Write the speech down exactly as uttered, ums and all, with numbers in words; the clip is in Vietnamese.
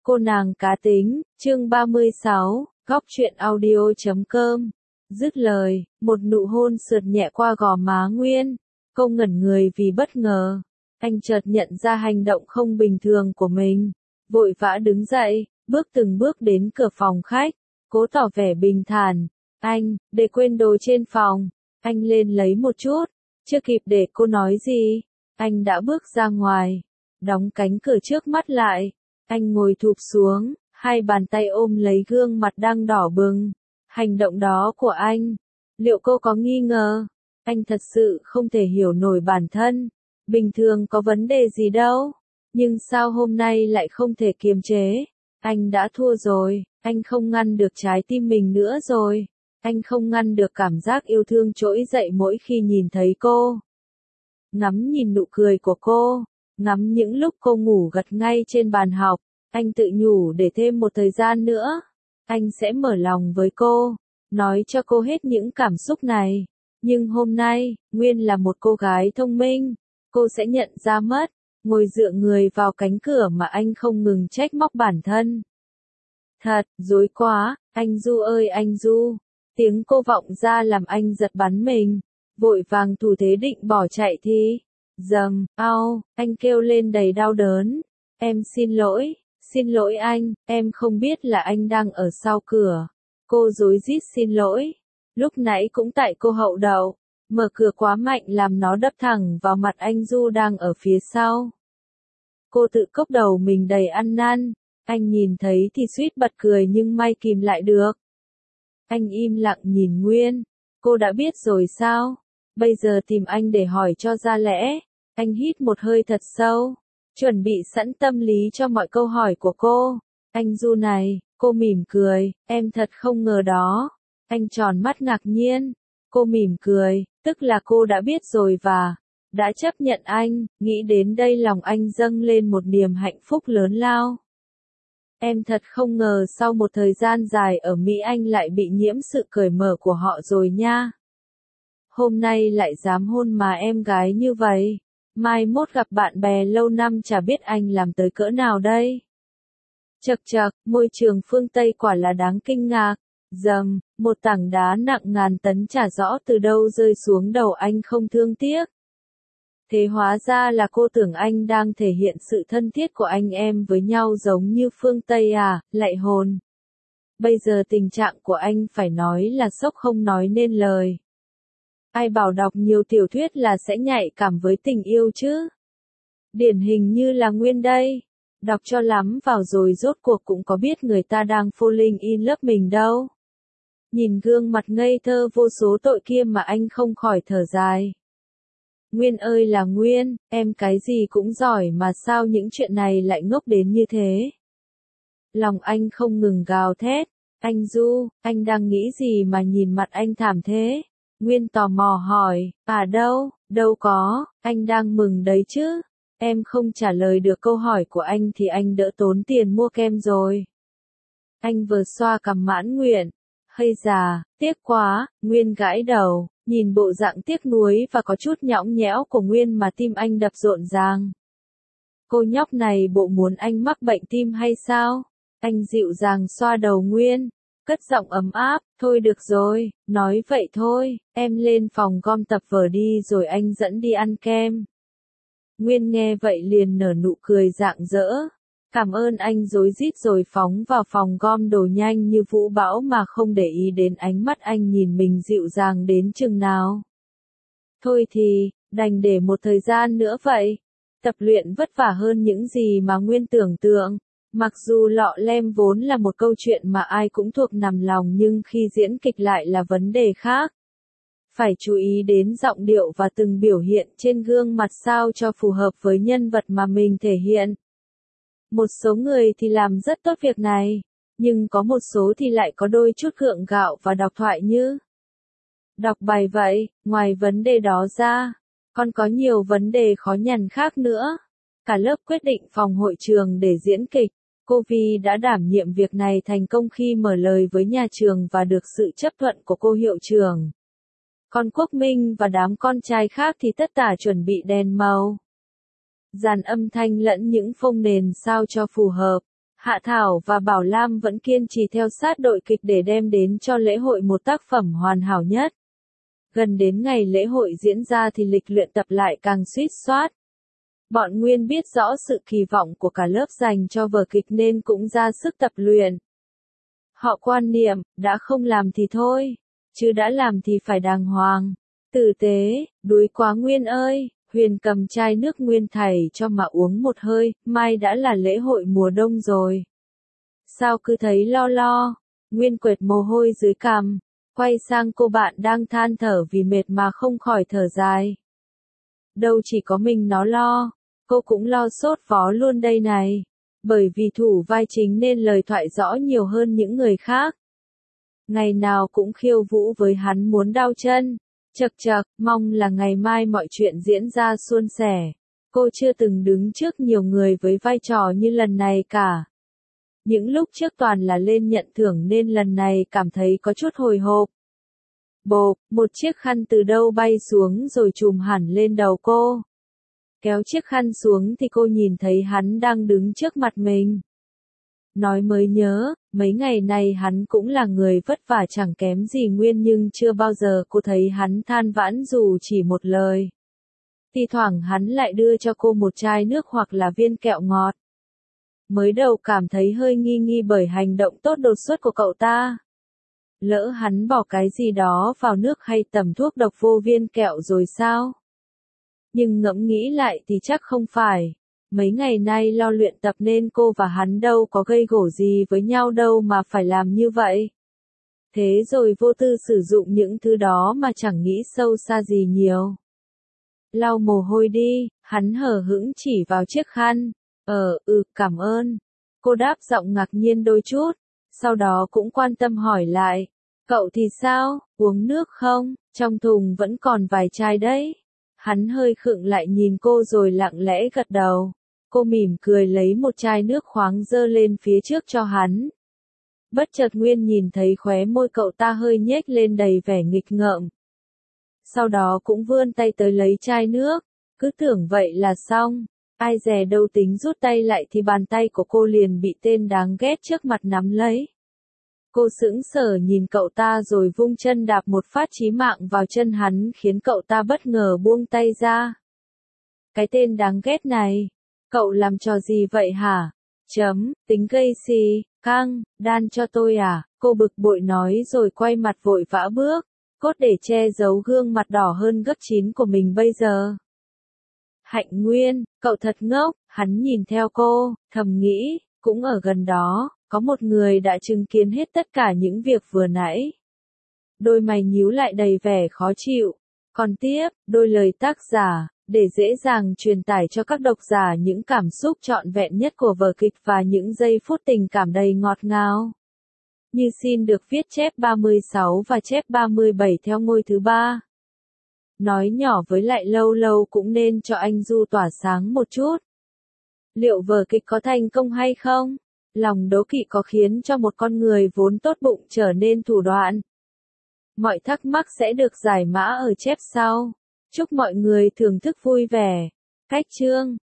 Cô nàng cá tính, chương ba mươi sáu, góc truyện audio chấm com. Dứt lời, một nụ hôn sượt nhẹ qua gò má Nguyên. Cô ngẩn người vì bất ngờ. Anh chợt nhận ra hành động không bình thường của mình. Vội vã đứng dậy, bước từng bước đến cửa phòng khách. Cố tỏ vẻ bình thản. Anh, để quên đồ trên phòng. Anh lên lấy một chút. Chưa kịp để cô nói gì. Anh đã bước ra ngoài. Đóng cánh cửa trước mắt lại. Anh ngồi thụp xuống, hai bàn tay ôm lấy gương mặt đang đỏ bừng. Hành động đó của anh, liệu cô có nghi ngờ? Anh thật sự không thể hiểu nổi bản thân. Bình thường có vấn đề gì đâu. Nhưng sao hôm nay lại không thể kiềm chế? Anh đã thua rồi, anh không ngăn được trái tim mình nữa rồi. Anh không ngăn được cảm giác yêu thương trỗi dậy mỗi khi nhìn thấy cô. Ngắm nhìn nụ cười của cô. Ngắm những lúc cô ngủ gật ngay trên bàn học, anh tự nhủ để thêm một thời gian nữa, anh sẽ mở lòng với cô, nói cho cô hết những cảm xúc này. Nhưng hôm nay, Nguyên là một cô gái thông minh, cô sẽ nhận ra mất, ngồi dựa người vào cánh cửa mà anh không ngừng trách móc bản thân. Thật, dối quá, anh Du ơi anh Du, tiếng cô vọng ra làm anh giật bắn mình, vội vàng thủ thế định bỏ chạy thì... Dầm, au, anh kêu lên đầy đau đớn. Em xin lỗi, xin lỗi anh, em không biết là anh đang ở sau cửa. Cô rối rít xin lỗi. Lúc nãy cũng tại cô hậu đậu, mở cửa quá mạnh làm nó đập thẳng vào mặt anh Du đang ở phía sau. Cô tự cốc đầu mình đầy ăn năn. Anh nhìn thấy thì suýt bật cười nhưng may kìm lại được. Anh im lặng nhìn Nguyên. Cô đã biết rồi sao? Bây giờ tìm anh để hỏi cho ra lẽ. Anh hít một hơi thật sâu, chuẩn bị sẵn tâm lý cho mọi câu hỏi của cô. Anh Du này, cô mỉm cười, em thật không ngờ đó. Anh tròn mắt ngạc nhiên. Cô mỉm cười, tức là cô đã biết rồi và đã chấp nhận anh. Nghĩ đến đây lòng anh dâng lên một niềm hạnh phúc lớn lao. Em thật không ngờ sau một thời gian dài ở Mỹ anh lại bị nhiễm sự cởi mở của họ rồi nha. Hôm nay lại dám hôn mà em gái như vậy. Mai mốt gặp bạn bè lâu năm chả biết anh làm tới cỡ nào đây. Chậc chậc, môi trường phương Tây quả là đáng kinh ngạc. Dầm, một tảng đá nặng ngàn tấn chả rõ từ đâu rơi xuống đầu anh không thương tiếc. Thế hóa ra là cô tưởng anh đang thể hiện sự thân thiết của anh em với nhau giống như phương Tây à, lạy hồn. Bây giờ tình trạng của anh phải nói là sốc không nói nên lời. Ai bảo đọc nhiều tiểu thuyết là sẽ nhạy cảm với tình yêu chứ? Điển hình như là Nguyên đây. Đọc cho lắm vào rồi rốt cuộc cũng có biết người ta đang falling in love mình đâu. Nhìn gương mặt ngây thơ vô số tội kia mà anh không khỏi thở dài. Nguyên ơi là Nguyên, em cái gì cũng giỏi mà sao những chuyện này lại ngốc đến như thế? Lòng anh không ngừng gào thét. Anh Du, anh đang nghĩ gì mà nhìn mặt anh thảm thế? Nguyên tò mò hỏi, à đâu, đâu có, anh đang mừng đấy chứ. Em không trả lời được câu hỏi của anh thì anh đỡ tốn tiền mua kem rồi. Anh vừa xoa cằm mãn nguyện. Hây già, tiếc quá, Nguyên gãi đầu, nhìn bộ dạng tiếc nuối và có chút nhõng nhẽo của Nguyên mà tim anh đập rộn ràng. Cô nhóc này bộ muốn anh mắc bệnh tim hay sao? Anh dịu dàng xoa đầu Nguyên. Cất giọng ấm áp, thôi được rồi, nói vậy thôi, em lên phòng gom tập vở đi rồi anh dẫn đi ăn kem. Nguyên nghe vậy liền nở nụ cười rạng rỡ. Cảm ơn anh rối rít rồi phóng vào phòng gom đồ nhanh như vũ bão mà không để ý đến ánh mắt anh nhìn mình dịu dàng đến chừng nào. Thôi thì, đành để một thời gian nữa vậy. Tập luyện vất vả hơn những gì mà Nguyên tưởng tượng. Mặc dù lọ lem vốn là một câu chuyện mà ai cũng thuộc nằm lòng nhưng khi diễn kịch lại là vấn đề khác. Phải chú ý đến giọng điệu và từng biểu hiện trên gương mặt sao cho phù hợp với nhân vật mà mình thể hiện. Một số người thì làm rất tốt việc này, nhưng có một số thì lại có đôi chút gượng gạo và đọc thoại như đọc bài vậy. Ngoài vấn đề đó ra, còn có nhiều vấn đề khó nhằn khác nữa. Cả lớp quyết định phòng hội trường để diễn kịch. Cô Vi đã đảm nhiệm việc này thành công khi mở lời với nhà trường và được sự chấp thuận của cô hiệu trưởng. Còn Quốc Minh và đám con trai khác thì tất tả chuẩn bị đèn màu, dàn âm thanh lẫn những phông nền sao cho phù hợp. Hạ Thảo và Bảo Lam vẫn kiên trì theo sát đội kịch để đem đến cho lễ hội một tác phẩm hoàn hảo nhất. Gần đến ngày lễ hội diễn ra thì lịch luyện tập lại càng suýt soát. Bọn Nguyên biết rõ sự kỳ vọng của cả lớp dành cho vở kịch nên cũng ra sức tập luyện. Họ quan niệm, đã không làm thì thôi, chứ đã làm thì phải đàng hoàng, tử tế, đuối quá Nguyên ơi. Huyền cầm chai nước Nguyên thảy cho mà uống một hơi, mai đã là lễ hội mùa đông rồi. Sao cứ thấy lo lo? Nguyên quệt mồ hôi dưới cằm, quay sang cô bạn đang than thở vì mệt mà không khỏi thở dài. Đâu chỉ có mình nó lo, cô cũng lo sốt vó luôn đây này. Bởi vì thủ vai chính nên lời thoại rõ nhiều hơn những người khác. Ngày nào cũng khiêu vũ với hắn muốn đau chân. Chật chật, mong là ngày mai mọi chuyện diễn ra suôn sẻ. Cô chưa từng đứng trước nhiều người với vai trò như lần này cả. Những lúc trước toàn là lên nhận thưởng nên lần này cảm thấy có chút hồi hộp. Bộp, một chiếc khăn từ đâu bay xuống rồi trùm hẳn lên đầu cô. Kéo chiếc khăn xuống thì cô nhìn thấy hắn đang đứng trước mặt mình. Nói mới nhớ, mấy ngày này hắn cũng là người vất vả chẳng kém gì Nguyên nhưng chưa bao giờ cô thấy hắn than vãn dù chỉ một lời. Thì thoảng hắn lại đưa cho cô một chai nước hoặc là viên kẹo ngọt. Mới đầu cảm thấy hơi nghi nghi bởi hành động tốt đột xuất của cậu ta. Lỡ hắn bỏ cái gì đó vào nước hay tẩm thuốc độc vô viên kẹo rồi sao? Nhưng ngẫm nghĩ lại thì chắc không phải. Mấy ngày nay lo luyện tập nên cô và hắn đâu có gây gổ gì với nhau đâu mà phải làm như vậy. Thế rồi vô tư sử dụng những thứ đó mà chẳng nghĩ sâu xa gì nhiều. Lau mồ hôi đi, hắn hờ hững chỉ vào chiếc khăn. Ờ, ừ, cảm ơn. Cô đáp giọng ngạc nhiên đôi chút, sau đó cũng quan tâm hỏi lại. Cậu thì sao, uống nước không, trong thùng vẫn còn vài chai đấy. Hắn hơi khựng lại nhìn cô rồi lặng lẽ gật đầu. Cô mỉm cười lấy một chai nước khoáng dơ lên phía trước cho hắn. Bất chợt Nguyên nhìn thấy khóe môi cậu ta hơi nhếch lên đầy vẻ nghịch ngợm. Sau đó cũng vươn tay tới lấy chai nước, cứ tưởng vậy là xong. Ai dè đâu tính rút tay lại thì bàn tay của cô liền bị tên đáng ghét trước mặt nắm lấy. Cô sững sờ nhìn cậu ta rồi vung chân đạp một phát chí mạng vào chân hắn khiến cậu ta bất ngờ buông tay ra. Cái tên đáng ghét này, cậu làm trò gì vậy hả? Chấm, tính gây xì, căng, đan cho tôi à? Cô bực bội nói rồi quay mặt vội vã bước, cốt để che giấu gương mặt đỏ hơn gấp chín của mình bây giờ. Hạnh Nguyên, cậu thật ngốc, hắn nhìn theo cô, thầm nghĩ, cũng ở gần đó, có một người đã chứng kiến hết tất cả những việc vừa nãy. Đôi mày nhíu lại đầy vẻ khó chịu. Còn tiếp, đôi lời tác giả, để dễ dàng truyền tải cho các độc giả những cảm xúc trọn vẹn nhất của vở kịch và những giây phút tình cảm đầy ngọt ngào. Như xin được viết chép ba mươi sáu và chép ba mươi bảy theo ngôi thứ ba. Nói nhỏ với lại lâu lâu cũng nên cho anh Du tỏa sáng một chút. Liệu vở kịch có thành công hay không? Lòng đố kỵ có khiến cho một con người vốn tốt bụng trở nên thủ đoạn? Mọi thắc mắc sẽ được giải mã ở chép sau. Chúc mọi người thưởng thức vui vẻ. Cách chương